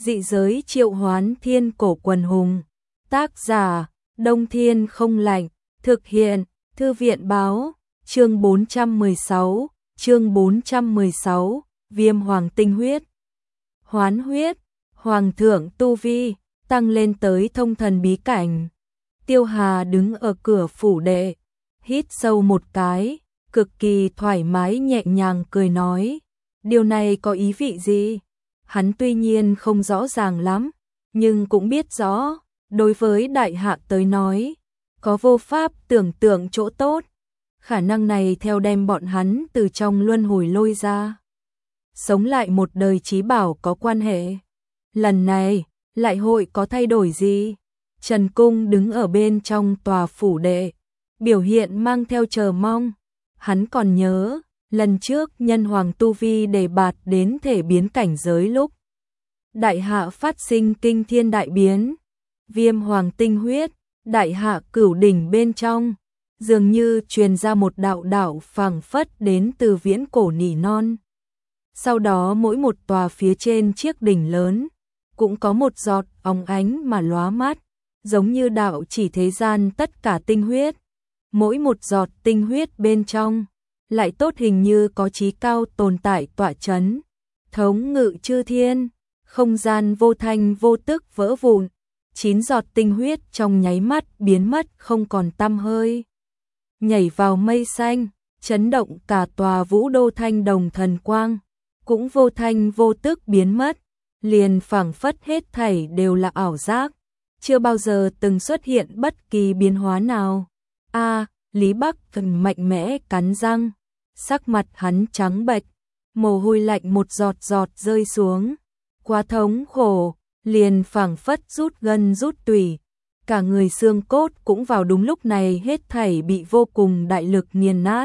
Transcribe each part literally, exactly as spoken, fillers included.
Dị giới triệu hoán thiên cổ quần hùng. Tác giả, Đông Thiên Không Lạnh. Thực hiện, Thư viện báo. Chương bốn trăm mười sáu, chương bốn trăm mười sáu, Viêm Hoàng tinh huyết. Hoán huyết, Hoàng thượng tu vi, tăng lên tới thông thần bí cảnh. Tiêu Hà đứng ở cửa phủ đệ, hít sâu một cái, cực kỳ thoải mái nhẹ nhàng cười nói. Điều này có ý vị gì? Hắn tuy nhiên không rõ ràng lắm, nhưng cũng biết rõ, đối với đại hạ tới nói, có vô pháp tưởng tượng chỗ tốt. Khả năng này theo đem bọn hắn từ trong luân hồi lôi ra. Sống lại một đời trí bảo có quan hệ. Lần này, lại hội có thay đổi gì? Trần Cung đứng ở bên trong tòa phủ đệ, biểu hiện mang theo chờ mong. Hắn còn nhớ, lần trước nhân hoàng tu vi đề bạt đến thể biến cảnh giới lúc đại hạ phát sinh kinh thiên đại biến, viêm hoàng tinh huyết, đại hạ cửu đỉnh bên trong, dường như truyền ra một đạo đạo phảng phất đến từ viễn cổ nỉ non. Sau đó mỗi một tòa phía trên chiếc đỉnh lớn, cũng có một giọt óng ánh mà lóa mắt, giống như đạo chỉ thế gian tất cả tinh huyết. Mỗi một giọt tinh huyết bên trong, lại tốt hình như có chí cao tồn tại tọa chấn, thống ngự chư thiên, không gian vô thanh vô tức vỡ vụn, chín giọt tinh huyết trong nháy mắt biến mất không còn tăm hơi. Nhảy vào mây xanh, chấn động cả tòa vũ đô thanh đồng thần quang, cũng vô thanh vô tức biến mất, liền phảng phất hết thảy đều là ảo giác, chưa bao giờ từng xuất hiện bất kỳ biến hóa nào. A, Lý Bắc Thần mạnh mẽ cắn răng, sắc mặt hắn trắng bệch, mồ hôi lạnh một giọt giọt rơi xuống, quá thống khổ, liền phảng phất rút gân rút tủy, cả người xương cốt cũng vào đúng lúc này hết thảy bị vô cùng đại lực nghiền nát.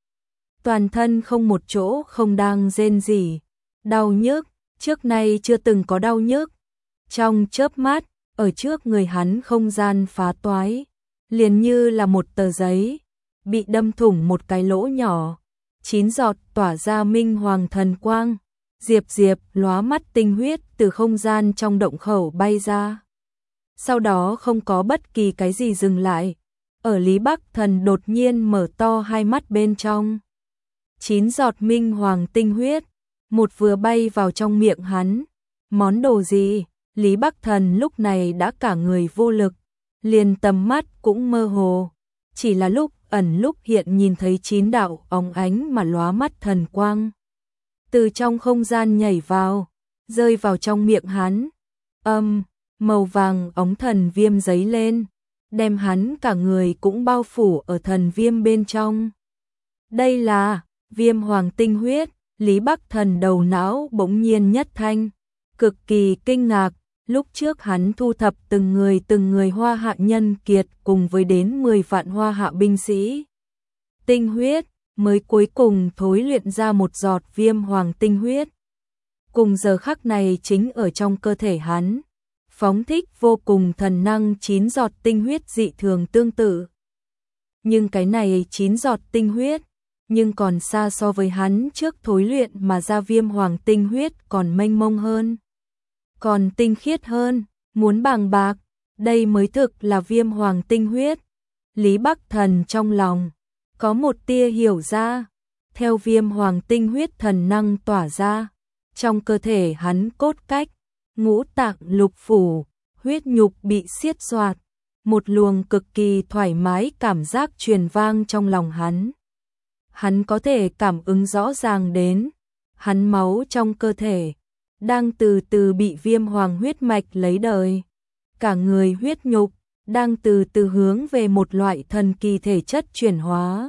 Toàn thân không một chỗ không đang rên rỉ, đau nhức, trước nay chưa từng có đau nhức. Trong chớp mắt, ở trước người hắn không gian phá toái, liền như là một tờ giấy, bị đâm thủng một cái lỗ nhỏ, chín giọt tỏa ra minh hoàng thần quang, diệp diệp lóa mắt tinh huyết từ không gian trong động khẩu bay ra. Sau đó không có bất kỳ cái gì dừng lại, ở Lý Bắc Thần đột nhiên mở to hai mắt bên trong. Chín giọt minh hoàng tinh huyết, một vừa bay vào trong miệng hắn. Món đồ gì? Lý Bắc Thần lúc này đã cả người vô lực, liền tầm mắt cũng mơ hồ, chỉ là lúc ẩn lúc hiện nhìn thấy chín đạo óng ánh mà lóa mắt thần quang. Từ trong không gian nhảy vào, rơi vào trong miệng hắn. Âm, màu vàng óng thần viêm giấy lên, đem hắn cả người cũng bao phủ ở thần viêm bên trong. Đây là viêm hoàng tinh huyết. Lý Bắc Thần đầu não bỗng nhiên nhất thanh, cực kỳ kinh ngạc. Lúc trước hắn thu thập từng người từng người hoa hạ nhân kiệt cùng với đến mười vạn hoa hạ binh sĩ. Tinh huyết mới cuối cùng thối luyện ra một giọt viêm hoàng tinh huyết. Cùng giờ khắc này chính ở trong cơ thể hắn, phóng thích vô cùng thần năng chín giọt tinh huyết dị thường tương tự. Nhưng cái này chín giọt tinh huyết, nhưng còn xa so với hắn trước thối luyện mà ra viêm hoàng tinh huyết còn mênh mông hơn, còn tinh khiết hơn, muốn bàng bạc, đây mới thực là viêm hoàng tinh huyết. Lý Bắc Thần trong lòng có một tia hiểu ra, theo viêm hoàng tinh huyết thần năng tỏa ra, trong cơ thể hắn cốt cách, ngũ tạng lục phủ, huyết nhục bị xiết xoạt, một luồng cực kỳ thoải mái cảm giác truyền vang trong lòng hắn. Hắn có thể cảm ứng rõ ràng đến, hắn máu trong cơ thể đang từ từ bị viêm hoàng huyết mạch lấy đời. Cả người huyết nhục đang từ từ hướng về một loại thần kỳ thể chất chuyển hóa.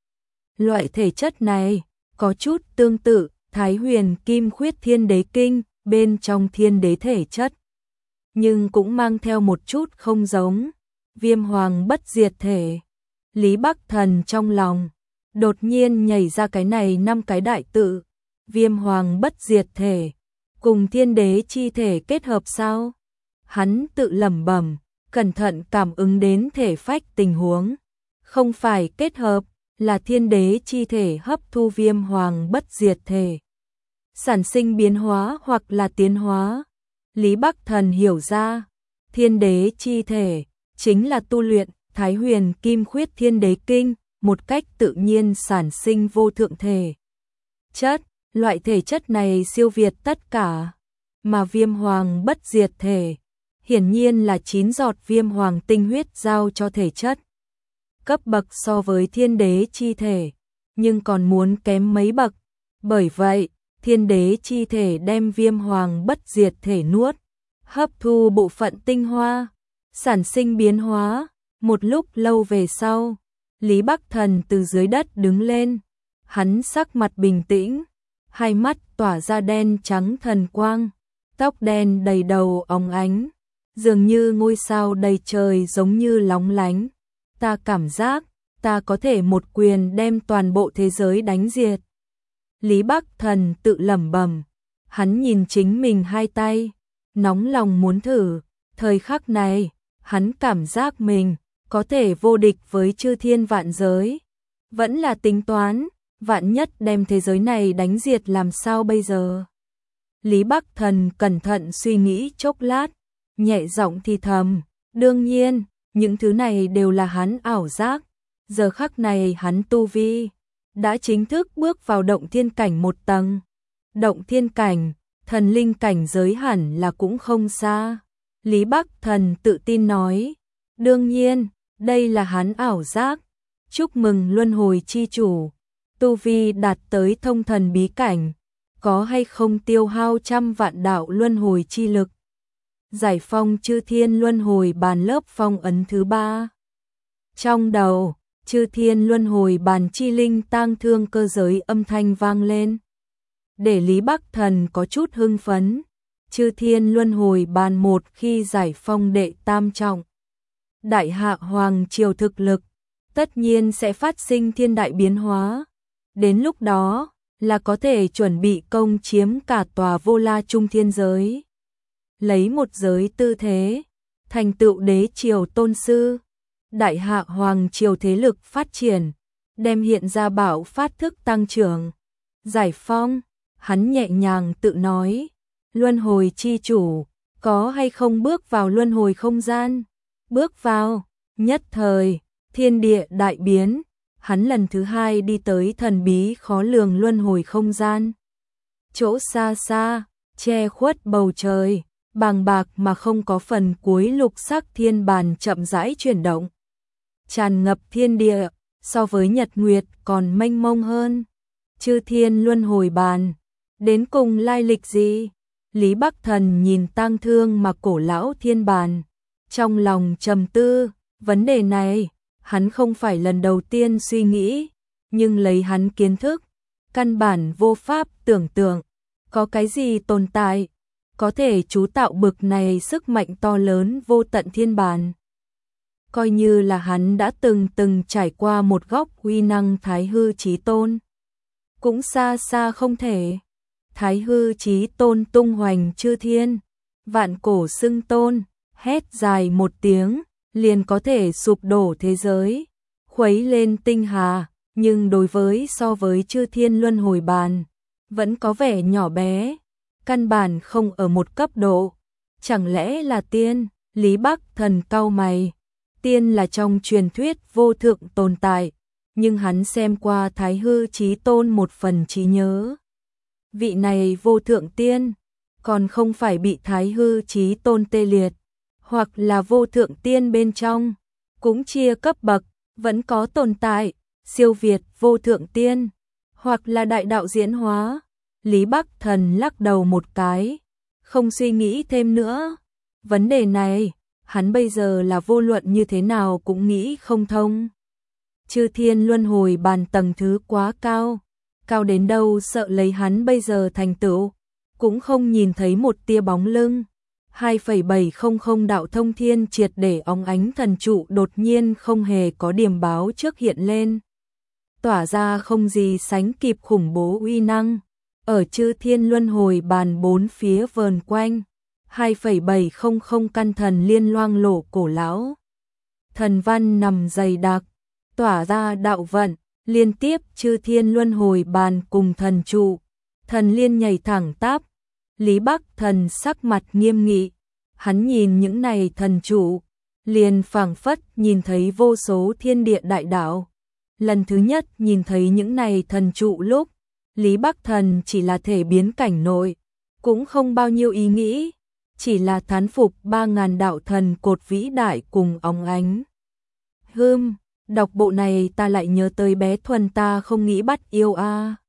Loại thể chất này có chút tương tự Thái Huyền Kim Khuyết Thiên Đế Kinh bên trong thiên đế thể chất, nhưng cũng mang theo một chút không giống. Viêm hoàng bất diệt thể. Lý Bắc Thần trong lòng đột nhiên nhảy ra cái này năm cái đại tự. Viêm hoàng bất diệt thể cùng thiên đế chi thể kết hợp sao? Hắn tự lẩm bẩm, cẩn thận cảm ứng đến thể phách tình huống. Không phải kết hợp, là thiên đế chi thể hấp thu viêm hoàng bất diệt thể, sản sinh biến hóa hoặc là tiến hóa. Lý Bắc Thần hiểu ra, thiên đế chi thể chính là tu luyện Thái Huyền Kim Khuyết Thiên Đế Kinh, một cách tự nhiên sản sinh vô thượng thể chất. Loại thể chất này siêu việt tất cả, mà Viêm Hoàng bất diệt thể hiển nhiên là chín giọt Viêm Hoàng tinh huyết giao cho thể chất. Cấp bậc so với thiên đế chi thể, nhưng còn muốn kém mấy bậc. Bởi vậy, thiên đế chi thể đem Viêm Hoàng bất diệt thể nuốt, hấp thu bộ phận tinh hoa, sản sinh biến hóa. Một lúc lâu về sau, Lý Bắc Thần từ dưới đất đứng lên, hắn sắc mặt bình tĩnh, hai mắt tỏa ra đen trắng thần quang, tóc đen đầy đầu óng ánh, dường như ngôi sao đầy trời giống như lóng lánh. Ta cảm giác, ta có thể một quyền đem toàn bộ thế giới đánh diệt. Lý Bắc Thần tự lẩm bẩm, hắn nhìn chính mình hai tay, nóng lòng muốn thử. Thời khắc này, hắn cảm giác mình có thể vô địch với chư thiên vạn giới. Vẫn là tính toán, vạn nhất đem thế giới này đánh diệt làm sao bây giờ? Lý Bắc Thần cẩn thận suy nghĩ chốc lát, nhẹ giọng thì thầm, đương nhiên, những thứ này đều là hắn ảo giác. Giờ khắc này hắn tu vi đã chính thức bước vào động thiên cảnh một tầng. Động thiên cảnh, thần linh cảnh giới hẳn là cũng không xa. Lý Bắc Thần tự tin nói, đương nhiên, đây là hắn ảo giác. Chúc mừng luân hồi chi chủ, tu vi đạt tới thông thần bí cảnh, có hay không tiêu hao trăm vạn đạo luân hồi chi lực. Giải phong chư thiên luân hồi bàn lớp phong ấn thứ ba. Trong đầu, chư thiên luân hồi bàn chi linh tang thương cơ giới âm thanh vang lên. Để Lý Bắc Thần có chút hưng phấn, chư thiên luân hồi bàn một khi giải phong đệ tam trọng. Đại hạ hoàng triều thực lực, tất nhiên sẽ phát sinh thiên đại biến hóa. Đến lúc đó, là có thể chuẩn bị công chiếm cả tòa vô la trung thiên giới. Lấy một giới tư thế, thành tựu đế triều tôn sư. Đại hạ hoàng triều thế lực phát triển, đem hiện ra bạo phát thức tăng trưởng. Giải phong, hắn nhẹ nhàng tự nói, luân hồi chi chủ, có hay không bước vào luân hồi không gian? Bước vào, nhất thời, thiên địa đại biến, hắn lần thứ hai đi tới thần bí khó lường luân hồi không gian. Chỗ xa xa, che khuất bầu trời, bàng bạc mà không có phần cuối lục sắc thiên bàn chậm rãi chuyển động. Tràn ngập thiên địa, so với nhật nguyệt còn mênh mông hơn. Chư thiên luân hồi bàn, đến cùng lai lịch gì? Lý Bắc Thần nhìn tang thương mà cổ lão thiên bàn, trong lòng trầm tư. Vấn đề này, hắn không phải lần đầu tiên suy nghĩ, nhưng lấy hắn kiến thức, căn bản vô pháp tưởng tượng, có cái gì tồn tại, có thể chú tạo bực này sức mạnh to lớn vô tận thiên bàn. Coi như là hắn đã từng từng trải qua một góc uy năng Thái Hư Chí Tôn, cũng xa xa không thể. Thái Hư Chí Tôn tung hoành chư thiên, vạn cổ xưng tôn, hét dài một tiếng, liền có thể sụp đổ thế giới, khuấy lên tinh hà, nhưng đối với so với chư thiên luân hồi bàn, vẫn có vẻ nhỏ bé, căn bản không ở một cấp độ. Chẳng lẽ là tiên? Lý Bắc Thần cau mày. Tiên là trong truyền thuyết vô thượng tồn tại, nhưng hắn xem qua Thái Hư Chí Tôn một phần trí nhớ. Vị này vô thượng tiên, còn không phải bị Thái Hư Chí Tôn tê liệt, hoặc là vô thượng tiên bên trong, cũng chia cấp bậc, vẫn có tồn tại, siêu việt vô thượng tiên, hoặc là đại đạo diễn hóa. Lý Bắc Thần lắc đầu một cái, không suy nghĩ thêm nữa. Vấn đề này, hắn bây giờ là vô luận như thế nào cũng nghĩ không thông. Chư thiên luân hồi bàn tầng thứ quá cao, cao đến đâu sợ lấy hắn bây giờ thành tựu, cũng không nhìn thấy một tia bóng lưng. hai phẩy bảy không không đạo thông thiên triệt để óng ánh thần trụ đột nhiên không hề có điểm báo trước hiện lên, tỏa ra không gì sánh kịp khủng bố uy năng, ở chư thiên luân hồi bàn bốn phía vờn quanh. hai phẩy bảy không không căn thần liên loang lổ cổ lão, thần văn nằm dày đặc, tỏa ra đạo vận, liên tiếp chư thiên luân hồi bàn cùng thần trụ, thần liên nhảy thẳng tắp, Lý Bắc Thần sắc mặt nghiêm nghị, hắn nhìn những này thần trụ, liền phảng phất nhìn thấy vô số thiên địa đại đạo. Lần thứ nhất nhìn thấy những này thần trụ lúc, Lý Bắc Thần chỉ là thể biến cảnh nội, cũng không bao nhiêu ý nghĩ, chỉ là thán phục ba ngàn đạo thần cột vĩ đại cùng óng ánh. Hưm, đọc bộ này ta lại nhớ tới bé Thuần ta không nghĩ bắt yêu a.